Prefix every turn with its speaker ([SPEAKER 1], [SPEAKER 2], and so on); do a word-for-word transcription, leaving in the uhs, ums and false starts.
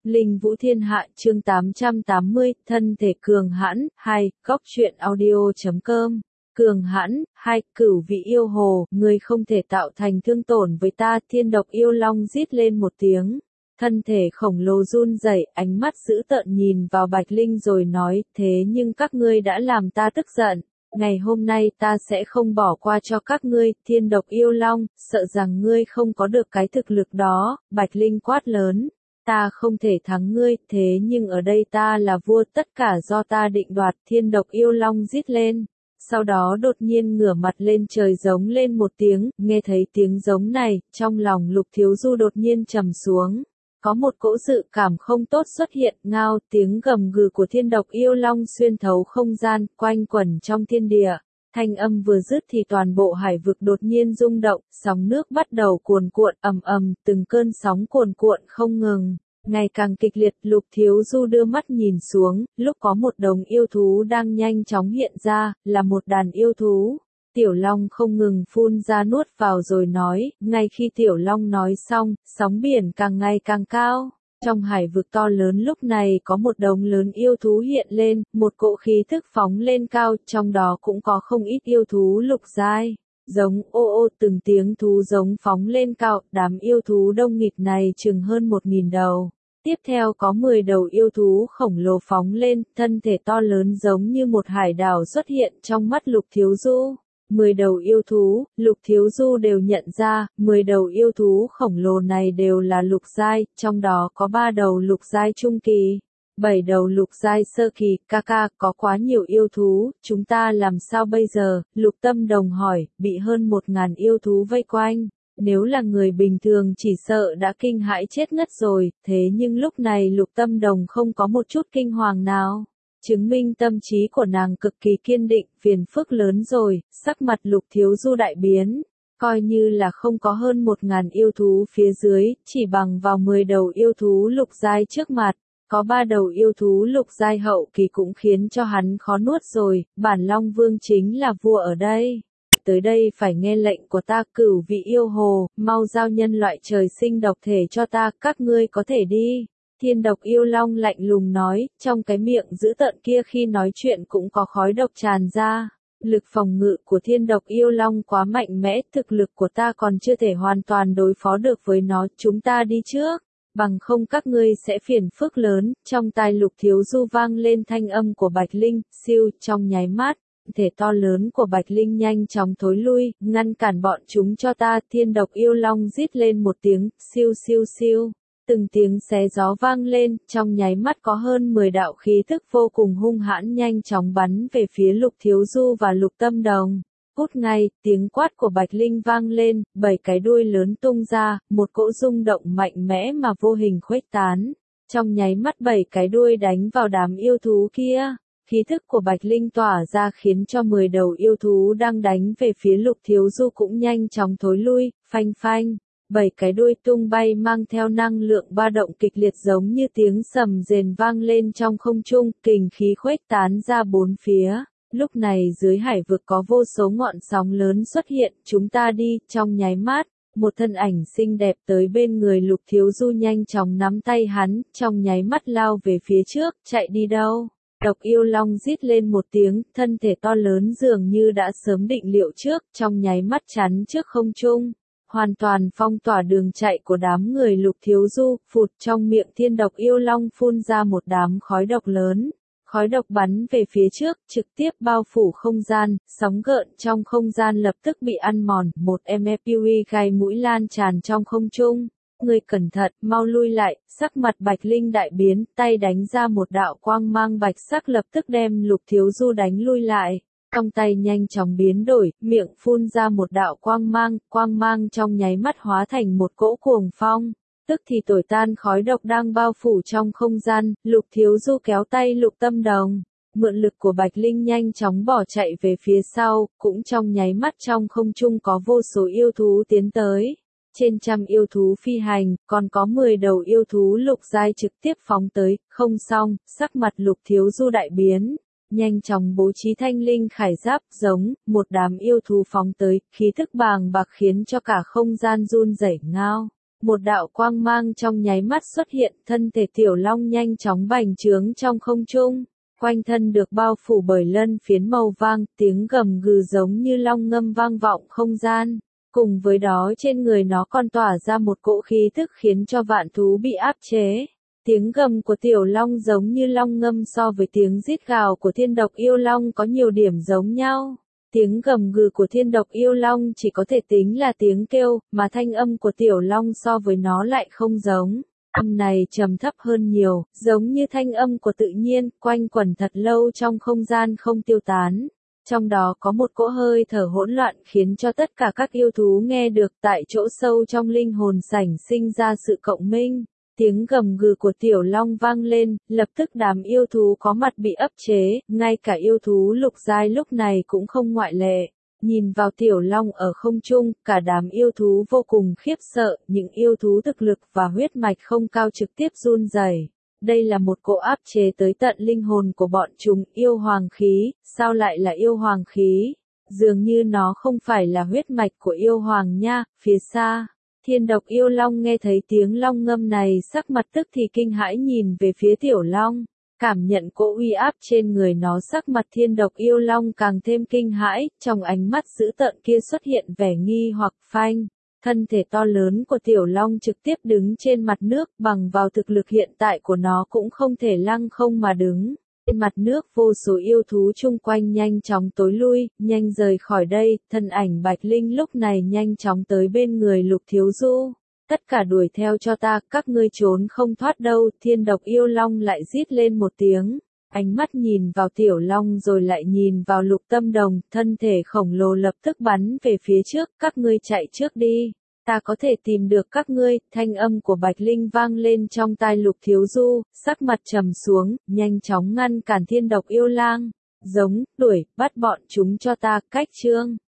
[SPEAKER 1] Linh Vũ Thiên Hạ chương tám trăm tám mươi, thân thể cường hãn, hai, góc truyện audio.com. Cường hãn, hai, cửu vị yêu hồ, người không thể tạo thành thương tổn với ta, thiên độc yêu long rít lên một tiếng. Thân thể khổng lồ run rẩy, ánh mắt dữ tợn nhìn vào Bạch Linh rồi nói, thế nhưng các ngươi đã làm ta tức giận. Ngày hôm nay ta sẽ không bỏ qua cho các ngươi, thiên độc yêu long, sợ rằng ngươi không có được cái thực lực đó, Bạch Linh quát lớn. Ta không thể thắng ngươi, thế nhưng ở đây ta là vua, tất cả do ta định đoạt, thiên độc yêu long rít lên. Sau đó đột nhiên ngửa mặt lên trời giống lên một tiếng, nghe thấy tiếng giống này, trong lòng Lục Thiếu Du đột nhiên trầm xuống. Có một cỗ dự cảm không tốt xuất hiện, ngao, tiếng gầm gừ của thiên độc yêu long xuyên thấu không gian, quanh quẩn trong thiên địa. Thanh âm vừa dứt thì toàn bộ hải vực đột nhiên rung động, sóng nước bắt đầu cuồn cuộn, ầm ầm, từng cơn sóng cuồn cuộn không ngừng. Ngày càng kịch liệt, Lục Thiếu Du đưa mắt nhìn xuống, lúc có một đống yêu thú đang nhanh chóng hiện ra, là một đàn yêu thú. Tiểu Long không ngừng phun ra nuốt vào rồi nói, ngay khi Tiểu Long nói xong, sóng biển càng ngày càng cao. Trong hải vực to lớn lúc này có một đống lớn yêu thú hiện lên, một cỗ khí thức phóng lên cao, trong đó cũng có không ít yêu thú lục giai. Giống ô ô từng tiếng thú giống phóng lên cao, đám yêu thú đông nghịt này chừng hơn một nghìn đầu. Tiếp theo có mười đầu yêu thú khổng lồ phóng lên, thân thể to lớn giống như một hải đảo xuất hiện trong mắt Lục Thiếu Du. mười đầu yêu thú, Lục Thiếu Du đều nhận ra, mười đầu yêu thú khổng lồ này đều là lục giai, trong đó có ba đầu lục giai trung kỳ, bảy đầu lục giai sơ kỳ, ca ca, có quá nhiều yêu thú, chúng ta làm sao bây giờ? Lục Tâm Đồng hỏi, bị hơn một ngàn yêu thú vây quanh. Nếu là người bình thường chỉ sợ đã kinh hãi chết ngất rồi, thế nhưng lúc này Lục Tâm Đồng không có một chút kinh hoàng nào. Chứng minh tâm trí của nàng cực kỳ kiên định, phiền phức lớn rồi, sắc mặt Lục Thiếu Du đại biến. Coi như là không có hơn một ngàn yêu thú phía dưới, chỉ bằng vào mười đầu yêu thú lục giai trước mặt. Có ba đầu yêu thú lục giai hậu kỳ cũng khiến cho hắn khó nuốt rồi, bản Long Vương chính là vua ở đây. Tới đây phải nghe lệnh của ta, cửu vị yêu hồ, mau giao nhân loại trời sinh độc thể cho ta, các ngươi có thể đi. Thiên độc yêu long lạnh lùng nói, trong cái miệng dữ tợn kia khi nói chuyện cũng có khói độc tràn ra. Lực phòng ngự của thiên độc yêu long quá mạnh mẽ, thực lực của ta còn chưa thể hoàn toàn đối phó được với nó, chúng ta đi trước. Bằng không các ngươi sẽ phiền phức lớn, trong tai Lục Thiếu Du vang lên thanh âm của Bạch Linh, siêu, trong nháy mắt. Thể to lớn của Bạch Linh nhanh chóng thối lui, ngăn cản bọn chúng cho ta, thiên độc yêu long rít lên một tiếng, siêu siêu siêu. Từng tiếng xé gió vang lên, trong nháy mắt có hơn mười đạo khí thức vô cùng hung hãn nhanh chóng bắn về phía Lục Thiếu Du và Lục Tâm Đồng. Cút ngay, tiếng quát của Bạch Linh vang lên, bảy cái đuôi lớn tung ra, một cỗ rung động mạnh mẽ mà vô hình khuếch tán. Trong nháy mắt bảy cái đuôi đánh vào đám yêu thú kia. Khí thức của Bạch Linh tỏa ra khiến cho mười đầu yêu thú đang đánh về phía Lục Thiếu Du cũng nhanh chóng thối lui, phanh phanh. Bảy cái đuôi tung bay mang theo năng lượng ba động kịch liệt giống như tiếng sầm rền vang lên trong không trung, kình khí khuếch tán ra bốn phía. Lúc này dưới hải vực có vô số ngọn sóng lớn xuất hiện, chúng ta đi, trong nháy mắt. Một thân ảnh xinh đẹp tới bên người Lục Thiếu Du nhanh chóng nắm tay hắn, trong nháy mắt lao về phía trước, chạy đi đâu? Độc yêu long rít lên một tiếng, thân thể to lớn dường như đã sớm định liệu trước, trong nháy mắt chắn trước không trung. Hoàn toàn phong tỏa đường chạy của đám người Lục Thiếu Du, phụt trong miệng thiên độc yêu long phun ra một đám khói độc lớn. Khói độc bắn về phía trước, trực tiếp bao phủ không gian, sóng gợn trong không gian lập tức bị ăn mòn, một mercury gai mũi lan tràn trong không trung. Người cẩn thận, mau lui lại, sắc mặt Bạch Linh đại biến, tay đánh ra một đạo quang mang bạch sắc lập tức đem Lục Thiếu Du đánh lui lại. Trong tay nhanh chóng biến đổi, miệng phun ra một đạo quang mang, quang mang trong nháy mắt hóa thành một cỗ cuồng phong. Tức thì thổi tan khói độc đang bao phủ trong không gian, Lục Thiếu Du kéo tay Lục Tâm Đồng. Mượn lực của Bạch Linh nhanh chóng bỏ chạy về phía sau, cũng trong nháy mắt trong không trung có vô số yêu thú tiến tới. Trên trăm yêu thú phi hành, còn có mười đầu yêu thú lục giai trực tiếp phóng tới, không xong, sắc mặt Lục Thiếu Du đại biến. Nhanh chóng bố trí thanh linh khải giáp, giống, một đám yêu thú phóng tới, khí thức bàng bạc khiến cho cả không gian run rẩy ngao. Một đạo quang mang trong nháy mắt xuất hiện, thân thể tiểu long nhanh chóng bành trướng trong không trung. Quanh thân được bao phủ bởi lân phiến màu vàng, tiếng gầm gừ giống như long ngâm vang vọng không gian. Cùng với đó trên người nó còn tỏa ra một cỗ khí thức khiến cho vạn thú bị áp chế. Tiếng gầm của tiểu long giống như long ngâm so với tiếng rít gào của thiên độc yêu long có nhiều điểm giống nhau. Tiếng gầm gừ của thiên độc yêu long chỉ có thể tính là tiếng kêu, mà thanh âm của tiểu long so với nó lại không giống. Âm này trầm thấp hơn nhiều, giống như thanh âm của tự nhiên, quanh quẩn thật lâu trong không gian không tiêu tán. Trong đó có một cỗ hơi thở hỗn loạn khiến cho tất cả các yêu thú nghe được tại chỗ sâu trong linh hồn sảnh sinh ra sự cộng minh. Tiếng gầm gừ của tiểu long vang lên, lập tức đám yêu thú có mặt bị áp chế, ngay cả yêu thú lục giai lúc này cũng không ngoại lệ. Nhìn vào tiểu long ở không trung, cả đám yêu thú vô cùng khiếp sợ, những yêu thú thực lực và huyết mạch không cao trực tiếp run rẩy. Đây là một cỗ áp chế tới tận linh hồn của bọn chúng, yêu hoàng khí, sao lại là yêu hoàng khí? Dường như nó không phải là huyết mạch của yêu hoàng nha, phía xa. Thiên độc yêu long nghe thấy tiếng long ngâm này sắc mặt tức thì kinh hãi nhìn về phía tiểu long. Cảm nhận cỗ uy áp trên người nó sắc mặt thiên độc yêu long càng thêm kinh hãi, trong ánh mắt dữ tợn kia xuất hiện vẻ nghi hoặc phanh. Thân thể to lớn của tiểu long trực tiếp đứng trên mặt nước, bằng vào thực lực hiện tại của nó cũng không thể lăng không mà đứng. Trên mặt nước vô số yêu thú chung quanh nhanh chóng tối lui, nhanh rời khỏi đây, thân ảnh Bạch Linh lúc này nhanh chóng tới bên người Lục Thiếu Du. Tất cả đuổi theo cho ta, các ngươi trốn không thoát đâu, thiên độc yêu long lại rít lên một tiếng. Ánh mắt nhìn vào tiểu long rồi lại nhìn vào Lục Tâm Đồng, thân thể khổng lồ lập tức bắn về phía trước, các ngươi chạy trước đi. Ta có thể tìm được các ngươi, thanh âm của Bạch Linh vang lên trong tai Lục Thiếu Du, sắc mặt trầm xuống, nhanh chóng ngăn cản thiên độc yêu lang. Giống, đuổi, bắt bọn chúng cho ta, cách chương.